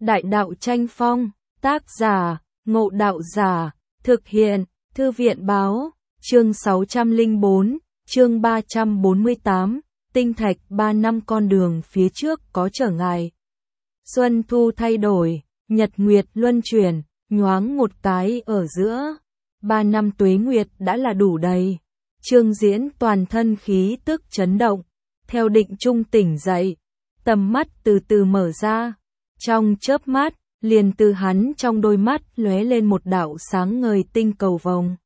Đại đạo tranh phong, tác giả, Ngộ Đạo Giả, thực hiện, Thư viện báo, chương 604, chương 348, tinh thạch 3 năm con đường phía trước có trở ngại. Xuân thu thay đổi, nhật nguyệt luân chuyển, nhoáng một cái ở giữa. 3 năm tuế nguyệt đã là đủ đầy. Trương Diễn toàn thân khí tức chấn động, theo định trung tỉnh dậy, tầm mắt từ từ mở ra. Trong chớp mắt, liền từ hắn trong đôi mắt lóe lên một đạo sáng ngời tinh cầu vồng.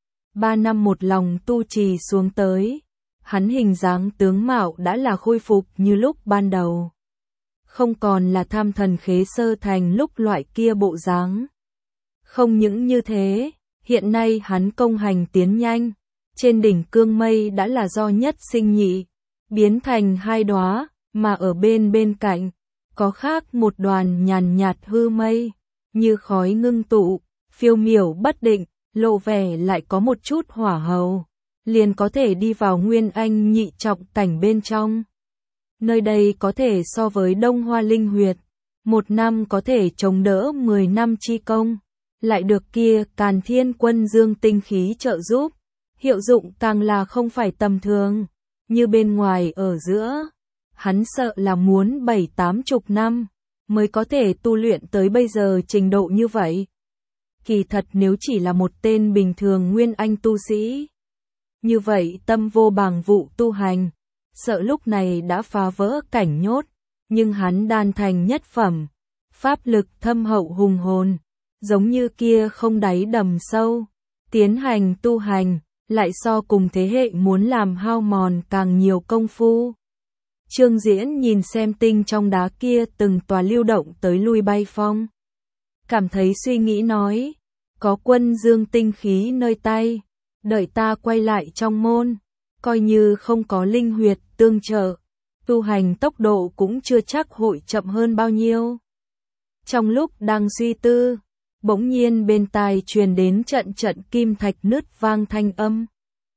3 năm một lòng tu trì xuống tới, hắn hình dáng tướng mạo đã là khôi phục như lúc ban đầu. Không còn là tham thần khế sơ thành lúc loại kia bộ dáng. Không những như thế, hiện nay hắn công hành tiến nhanh, trên đỉnh cương mây đã là do nhất sinh nhị, biến thành hai đóa, mà ở bên cạnh, có khác một đoàn nhàn nhạt hư mây, như khói ngưng tụ, phiêu miểu bất định, lộ vẻ lại có một chút hỏa hầu, liền có thể đi vào nguyên anh nhị trọng cảnh bên trong. Nơi đây có thể so với Đông Hoa Linh Huyệt, 1 năm có thể chống đỡ 10 năm chi công, lại được kia Càn Thiên Quân Dương tinh khí trợ giúp, hiệu dụng càng là không phải tầm thường, như bên ngoài ở giữa. Hắn sợ là muốn 7-80 năm mới có thể tu luyện tới bây giờ trình độ như vậy. Kỳ thật nếu chỉ là một tên bình thường nguyên anh tu sĩ, như vậy tâm vô bàng vụ tu hành, sợ lúc này đã phá vỡ cảnh nhốt, nhưng hắn đan thành nhất phẩm, pháp lực thâm hậu hùng hồn, giống như kia không đáy đầm sâu, tiến hành tu hành, lại so cùng thế hệ muốn làm hao mòn càng nhiều công phu. Trương Diễn nhìn xem tinh trong đá kia từng tòa lưu động tới lui bay phong. Cảm thấy suy nghĩ nói, có Quân Dương tinh khí nơi tay, đợi ta quay lại trong môn, coi như không có linh huyệt tương trợ, tu hành tốc độ cũng chưa chắc hội chậm hơn bao nhiêu. Trong lúc đang suy tư, bỗng nhiên bên tai truyền đến trận kim thạch nứt vang thanh âm.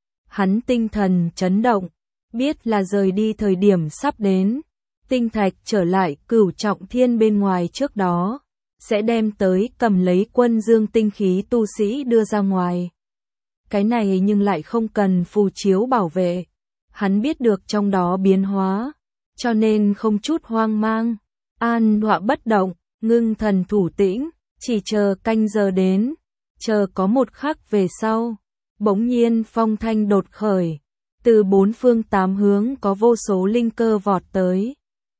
Hắn tinh thần chấn động, biết là rời đi thời điểm sắp đến, tinh thạch trở lại Cửu Trọng Thiên bên ngoài trước đó, sẽ đem tới cầm lấy Quân Dương tinh khí tu sĩ đưa ra ngoài. Cái này nhưng lại không cần phù chiếu bảo vệ, hắn biết được trong đó biến hóa, cho nên không chút hoang mang, an đọa bất động, ngưng thần thủ tĩnh, chỉ chờ canh giờ đến, chờ có một khắc về sau, bỗng nhiên phong thanh đột khởi. Từ 4 phương 8 hướng có vô số linh cơ vọt tới.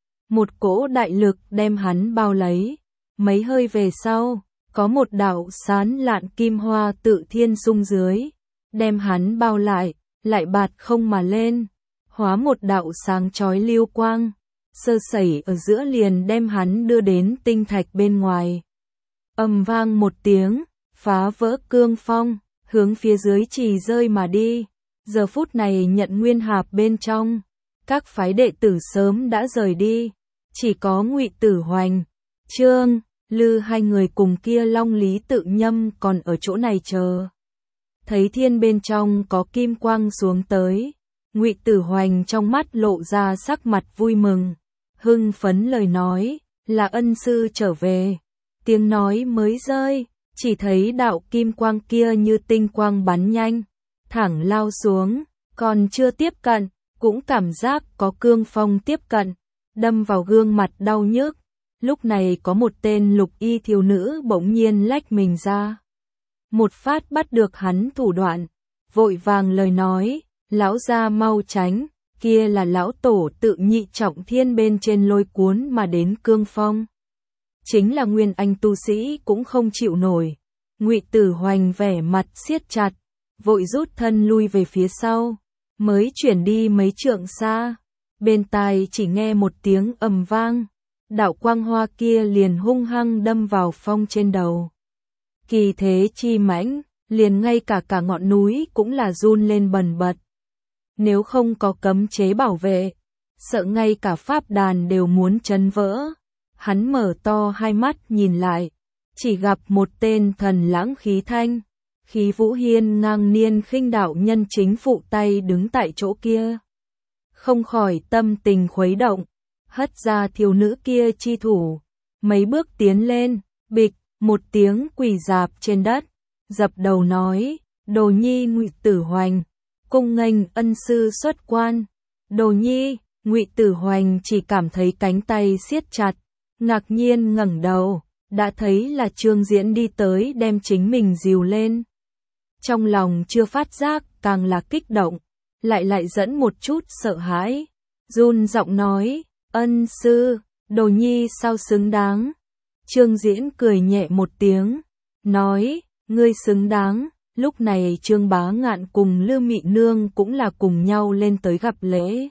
Một cỗ đại lực đem hắn bao lấy. Mấy hơi về sau, có một đạo sán lạn kim hoa tự thiên xung dưới. Đem hắn bao lại bạt không mà lên. Hóa một đạo sáng chói lưu quang. Sơ sẩy ở giữa liền đem hắn đưa đến tinh thạch bên ngoài. Ầm vang một tiếng, phá vỡ cương phong, hướng phía dưới trì rơi mà đi. Giờ phút này nhận nguyên hạp bên trong, các phái đệ tử sớm đã rời đi, chỉ có Ngụy Tử Hoành, Trương, Lư hai người cùng kia Long Lý Tự Nhâm còn ở chỗ này chờ. Thấy thiên bên trong có kim quang xuống tới, Ngụy Tử Hoành trong mắt lộ ra sắc mặt vui mừng, hưng phấn lời nói, là ân sư trở về. Tiếng nói mới rơi, chỉ thấy đạo kim quang kia như tinh quang bắn nhanh, thẳng lao xuống, còn chưa tiếp cận, cũng cảm giác có cương phong tiếp cận, đâm vào gương mặt đau nhức. Lúc này có một tên lục y thiếu nữ bỗng nhiên lách mình ra. Một phát bắt được hắn thủ đoạn, vội vàng lời nói, lão gia mau tránh, kia là lão tổ tự nhị trọng thiên bên trên lôi cuốn mà đến cương phong. Chính là nguyên anh tu sĩ cũng không chịu nổi. Ngụy Tử Hoành vẻ mặt siết chặt, vội rút thân lui về phía sau, mới chuyển đi mấy trượng xa, bên tai chỉ nghe một tiếng ầm vang, đạo quang hoa kia liền hung hăng đâm vào phong trên đầu. Kỳ thế chi mãnh, liền ngay cả ngọn núi cũng là run lên bần bật. Nếu không có cấm chế bảo vệ, sợ ngay cả pháp đàn đều muốn chấn vỡ. Hắn mở to hai mắt nhìn lại, chỉ gặp một tên thần lãng khí thanh, khí vũ hiên ngang niên khinh đạo nhân chính phụ tay đứng tại chỗ kia. Không khỏi tâm tình khuấy động, hất ra thiếu nữ kia chi thủ, mấy bước tiến lên, bịch, một tiếng quỳ rạp trên đất, dập đầu nói, Đồ Nhi Ngụy Tử Hoành, cung nghênh ân sư xuất quan. Đồ Nhi, Ngụy Tử Hoành chỉ cảm thấy cánh tay siết chặt, ngạc nhiên ngẩng đầu, đã thấy là Trương Diễn đi tới đem chính mình dìu lên. Trong lòng chưa phát giác, càng là kích động, lại dẫn một chút sợ hãi, run giọng nói, ân sư, Đồ Nhi sao xứng đáng. Trương Diễn cười nhẹ một tiếng, nói, ngươi xứng đáng. Lúc này Trương Bá Ngạn cùng Lưu Mị Nương cũng là cùng nhau lên tới gặp lễ.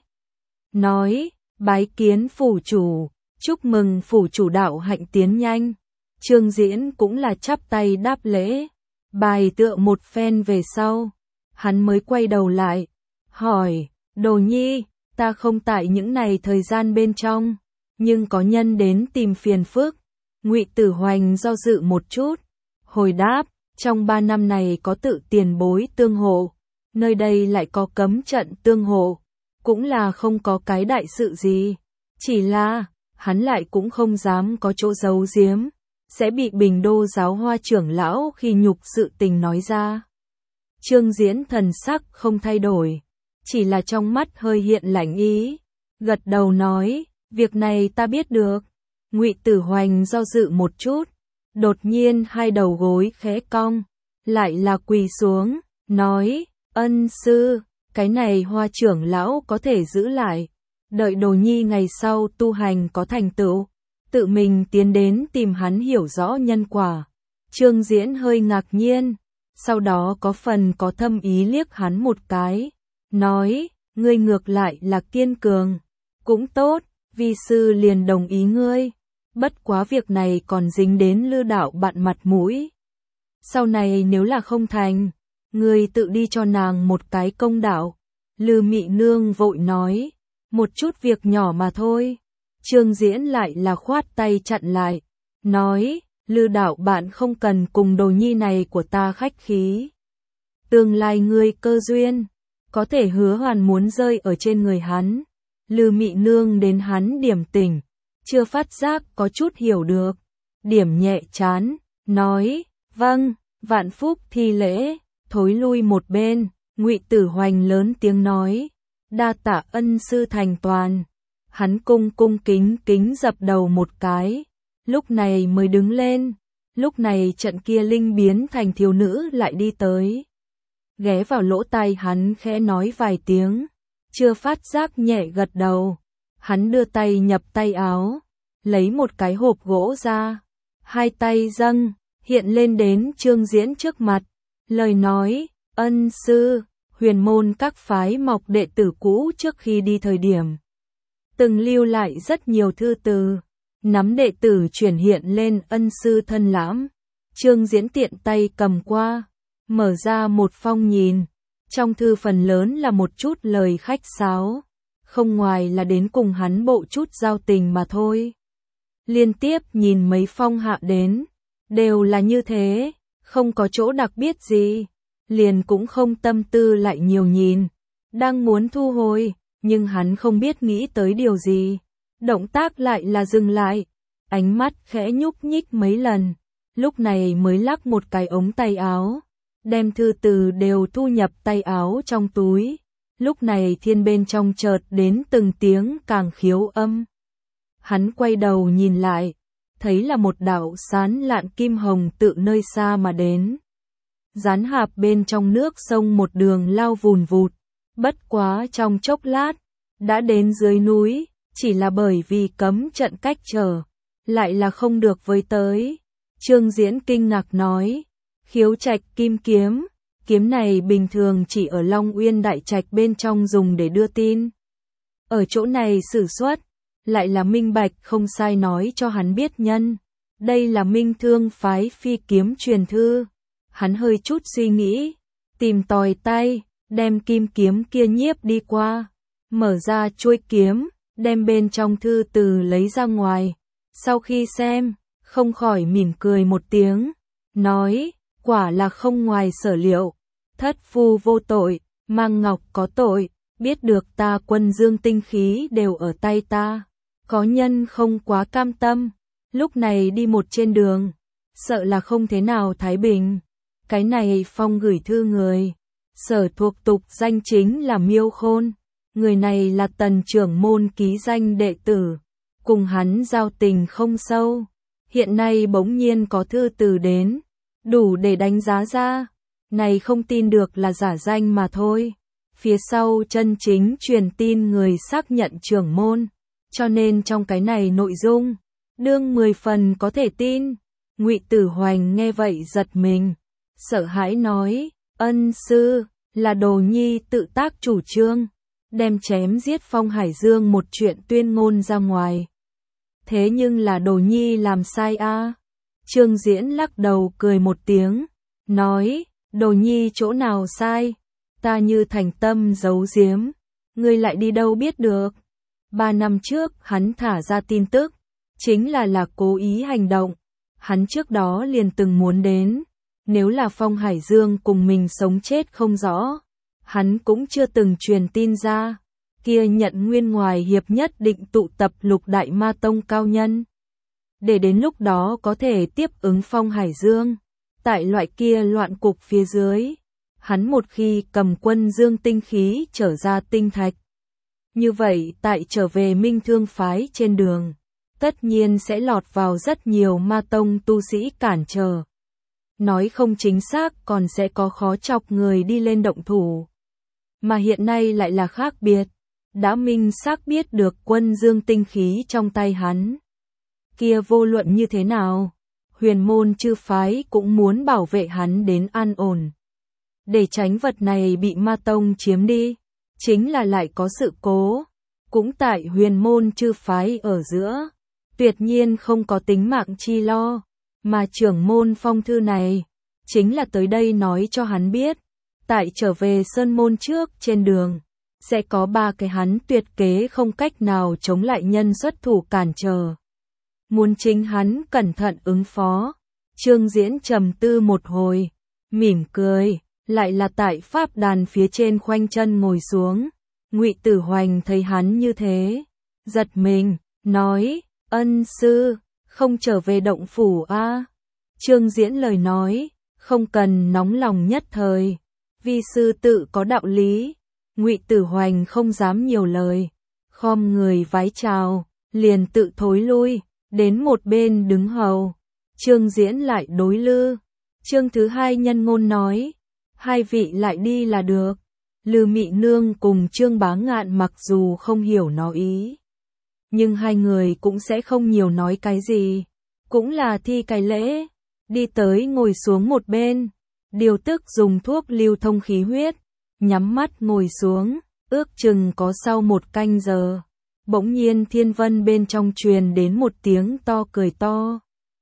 Nói, bái kiến phủ chủ, chúc mừng phủ chủ đạo hạnh tiến nhanh. Trương Diễn cũng là chắp tay đáp lễ, bài tựa một phen về sau. Hắn mới quay đầu lại, hỏi, Đồ Nhi, ta không tại những này thời gian bên trong, nhưng có nhân đến tìm phiền phức. Ngụy Tử Hoành do dự một chút, hồi đáp, trong 3 năm này có tự tiền bối tương hộ, nơi đây lại có cấm trận tương hộ, cũng là không có cái đại sự gì. Chỉ là, hắn lại cũng không dám có chỗ giấu giếm, sẽ bị Bình Đô giáo hoa trưởng lão khi nhục sự tình nói ra. Trương Diễn thần sắc không thay đổi, chỉ là trong mắt hơi hiện lạnh ý, gật đầu nói, việc này ta biết được. Ngụy Tử Hoành do dự một chút, đột nhiên hai đầu gối khẽ cong, lại là quỳ xuống, nói, ân sư, cái này hoa trưởng lão có thể giữ lại, đợi Đồ Nhi ngày sau tu hành có thành tựu, tự mình tiến đến tìm hắn hiểu rõ nhân quả. Trương Diễn hơi ngạc nhiên, sau đó có phần có thâm ý liếc hắn một cái, nói, ngươi ngược lại là kiên cường, cũng tốt, vi sư liền đồng ý ngươi. Bất quá việc này còn dính đến Lư đạo bạn mặt mũi. Sau này nếu là không thành, ngươi tự đi cho nàng một cái công đạo. Lư Mị Nương vội nói, một chút việc nhỏ mà thôi. Trương Diễn lại là khoát tay chặn lại, nói, Lư đạo bạn không cần cùng Đồ Nhi này của ta khách khí. Tương lai ngươi cơ duyên, có thể hứa hoàn muốn rơi ở trên người hắn. Lư Mị Nương đến hắn điểm tỉnh, chưa phát giác có chút hiểu được, điểm nhẹ chán, nói, vâng, vạn phúc thi lễ, thối lui một bên. Ngụy Tử Hoành lớn tiếng nói, đa tạ ân sư thành toàn. Hắn cung kính dập đầu một cái, lúc này mới đứng lên. Lúc này trận kia linh biến thành thiếu nữ lại đi tới, ghé vào lỗ tai hắn khẽ nói vài tiếng, chưa phát giác nhẹ gật đầu. Hắn đưa tay nhập tay áo, lấy một cái hộp gỗ ra, hai tay dâng, hiện lên đến Trương Diễn trước mặt, lời nói, ân sư, huyền môn các phái mọc đệ tử cũ trước khi đi thời điểm, từng lưu lại rất nhiều thư từ, nắm đệ tử chuyển hiện lên ân sư thân lãm. Trương Diễn tiện tay cầm qua, mở ra một phong nhìn, trong thư phần lớn là một chút lời khách sáo, không ngoài là đến cùng hắn bộ chút giao tình mà thôi. Liên tiếp nhìn mấy phong hạ đến, đều là như thế, không có chỗ đặc biệt gì, liền cũng không tâm tư lại nhiều nhìn, đang muốn thu hồi, nhưng hắn không biết nghĩ tới điều gì, động tác lại là dừng lại, ánh mắt khẽ nhúc nhích mấy lần, lúc này mới lắc một cái ống tay áo, đem thư từ đều thu nhập tay áo trong túi. Lúc này thiên bên trong chợt đến từng tiếng càng khiếu âm. Hắn quay đầu nhìn lại, thấy là một đạo sán lạn kim hồng tự nơi xa mà đến. Rán hạp bên trong nước sông một đường lao vùn vụt, bất quá trong chốc lát, đã đến dưới núi, chỉ là bởi vì cấm trận cách trở, lại là không được với tới. Trương Diễn kinh ngạc nói, khiếu trạch kim kiếm, kiếm này bình thường chỉ ở Long Uyên Đại Trạch bên trong dùng để đưa tin. Ở chỗ này sử xuất, lại là minh bạch không sai nói cho hắn biết nhân. Đây là Minh Thương phái phi kiếm truyền thư. Hắn hơi chút suy nghĩ, tìm tòi tay, đem kim kiếm kia nhiếp đi qua, mở ra chuôi kiếm, đem bên trong thư từ lấy ra ngoài. Sau khi xem, không khỏi mỉm cười một tiếng, nói, quả là không ngoài sở liệu. Thất phu vô tội, Mang Ngọc có tội, biết được ta Quân Dương tinh khí đều ở tay ta. Có nhân không quá cam tâm, lúc này đi một trên đường, sợ là không thế nào thái bình. Cái này Phong gửi thư người, Sở thuộc tục danh chính là Miêu Khôn, người này là Tần trưởng môn ký danh đệ tử, cùng hắn giao tình không sâu, hiện nay bỗng nhiên có thư từ đến, đủ để đánh giá ra, này không tin được là giả danh mà thôi. Phía sau chân chính truyền tin người xác nhận trưởng môn, cho nên trong cái này nội dung, đương 10 phần có thể tin. Ngụy Tử Hoành nghe vậy giật mình, sợ hãi nói, ân sư, là Đồ Nhi tự tác chủ trương, đem chém giết Phong Hải Dương một chuyện tuyên ngôn ra ngoài. Thế nhưng là Đồ Nhi làm sai a? Trương Diễn lắc đầu cười một tiếng, nói, Đồ Nhi chỗ nào sai, ta như thành tâm giấu giếm, ngươi lại đi đâu biết được. 3 năm trước hắn thả ra tin tức, chính là cố ý hành động, hắn trước đó liền từng muốn đến, nếu là Phong Hải Dương cùng mình sống chết không rõ, hắn cũng chưa từng truyền tin ra, kia nhận nguyên ngoài hiệp nhất định tụ tập Lục Đại Ma Tông cao nhân, để đến lúc đó có thể tiếp ứng Phong Hải Dương. Tại loại kia loạn cục phía dưới, hắn một khi cầm quân dương tinh khí trở ra tinh thạch, như vậy tại trở về Minh Thương phái trên đường, tất nhiên sẽ lọt vào rất nhiều ma tông tu sĩ cản trở. Nói không chính xác còn sẽ có khó chọc người đi lên động thủ. Mà hiện nay lại là khác biệt, đã minh xác biết được quân dương tinh khí trong tay hắn. Kia vô luận như thế nào, huyền môn chư phái cũng muốn bảo vệ hắn đến an ổn. Để tránh vật này bị ma tông chiếm đi, chính là lại có sự cố, cũng tại huyền môn chư phái ở giữa, tuyệt nhiên không có tính mạng chi lo, mà trưởng môn phong thư này, chính là tới đây nói cho hắn biết, tại trở về sơn môn trước trên đường, sẽ có 3 cái hắn tuyệt kế không cách nào chống lại nhân xuất thủ cản trở. Muốn chính hắn cẩn thận ứng phó. Trương Diễn trầm tư một hồi, mỉm cười, lại là tại pháp đàn phía trên khoanh chân ngồi xuống. Ngụy Tử Hoành thấy hắn như thế, giật mình, nói, ân sư, không trở về động phủ a? Trương Diễn lời nói, không cần nóng lòng nhất thời, vi sư tự có đạo lý. Ngụy Tử Hoành không dám nhiều lời, khom người vái chào, liền tự thối lui, đến một bên đứng hầu. Trương Diễn lại đối lư. Chương thứ 2 nhân ngôn nói, 2 vị lại đi là được. Lư Mị Nương cùng Trương Bá Ngạn mặc dù không hiểu nó ý, nhưng 2 người cũng sẽ không nhiều nói cái gì, cũng là thi cái lễ, đi tới ngồi xuống một bên, điều tức dùng thuốc lưu thông khí huyết, nhắm mắt ngồi xuống, ước chừng có sau 1 canh giờ, bỗng nhiên thiên vân bên trong truyền đến một tiếng to cười to,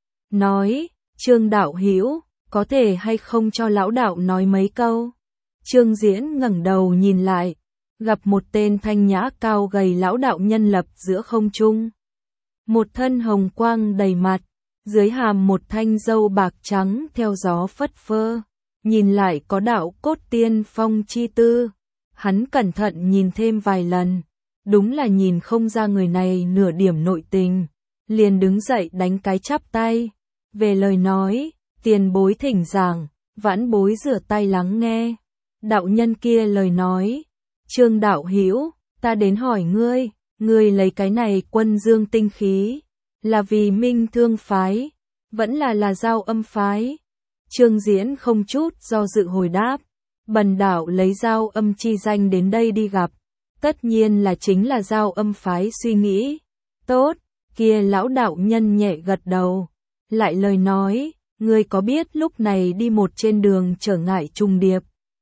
nói, Trương đạo hữu, có thể hay không cho lão đạo nói mấy câu. Trương Diễn ngẩng đầu nhìn lại, gặp một tên thanh nhã cao gầy lão đạo nhân lập giữa không trung. Một thân hồng quang đầy mặt, dưới hàm một thanh râu bạc trắng theo gió phất phơ, nhìn lại có đạo cốt tiên phong chi tư. Hắn cẩn thận nhìn thêm vài lần, đúng là nhìn không ra người này nửa điểm nội tình, liền đứng dậy đánh cái chắp tay, về lời nói, tiền bối thỉnh giảng, vãn bối rửa tay lắng nghe. Đạo nhân kia lời nói, Trương đạo hữu, ta đến hỏi ngươi, ngươi lấy cái này quân dương tinh khí, là vì Minh Thương phái, vẫn là Giao Âm phái. Trương Diễn không chút do dự hồi đáp, bần đạo lấy Giao Âm chi danh đến đây đi gặp, tất nhiên là chính là Giao Âm phái suy nghĩ. Tốt, kia lão đạo nhân nhẹ gật đầu, lại lời nói, ngươi có biết lúc này đi một trên đường trở ngại trùng điệp,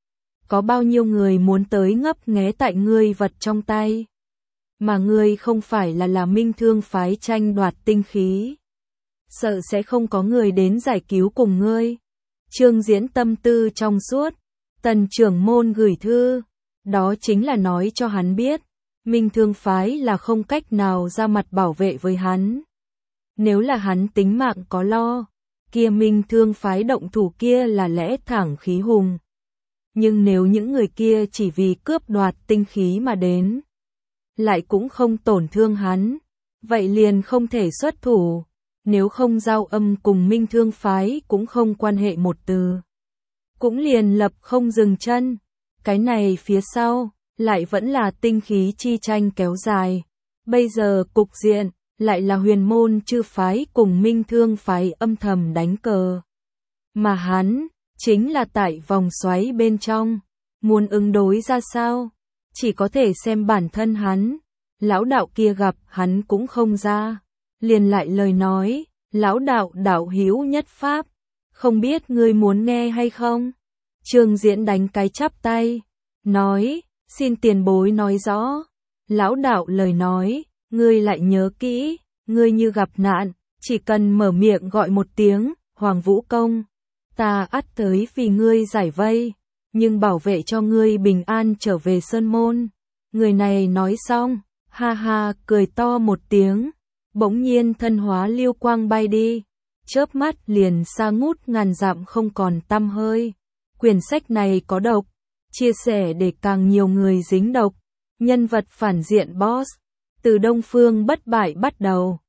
có bao nhiêu người muốn tới ngấp nghé tại ngươi vật trong tay, mà ngươi không phải là Minh Thương phái tranh đoạt tinh khí, sợ sẽ không có người đến giải cứu cùng ngươi. Trương Diễn tâm tư trong suốt, Tần trưởng môn gửi thư, đó chính là nói cho hắn biết, Minh Thương phái là không cách nào ra mặt bảo vệ với hắn. Nếu là hắn tính mạng có lo, kia Minh Thương phái động thủ kia là lẽ thẳng khí hùng. Nhưng nếu những người kia chỉ vì cướp đoạt tinh khí mà đến, lại cũng không tổn thương hắn, vậy liền không thể xuất thủ. nếu không giao âm cùng Minh Thương phái cũng không quan hệ một từ. Cũng liền lập không dừng chân. Cái này phía sau, lại vẫn là tinh khí chi tranh kéo dài. Bây giờ cục diện, lại là Huyền Môn Chư phái cùng Minh Thương phái âm thầm đánh cờ. Mà hắn, chính là tại vòng xoáy bên trong, muốn ứng đối ra sao, chỉ có thể xem bản thân hắn. Lão đạo kia gặp hắn cũng không ra, liền lại lời nói, lão đạo đạo hữu nhất pháp, không biết ngươi muốn nghe hay không? Trương Diễn đánh cái chắp tay, nói, xin tiền bối nói rõ. Lão đạo lời nói, ngươi lại nhớ kỹ, ngươi như gặp nạn, chỉ cần mở miệng gọi một tiếng, Hoàng Vũ Công, ta ắt tới vì ngươi giải vây, nhưng bảo vệ cho ngươi bình an trở về Sơn Môn. Người này nói xong, ha ha cười to một tiếng, bỗng nhiên thân hóa lưu quang bay đi, chớp mắt liền xa ngút ngàn dặm không còn tăm hơi. Quyển sách này có độc, chia sẻ để càng nhiều người dính độc. Nhân vật phản diện boss, từ Đông Phương bất bại bắt đầu.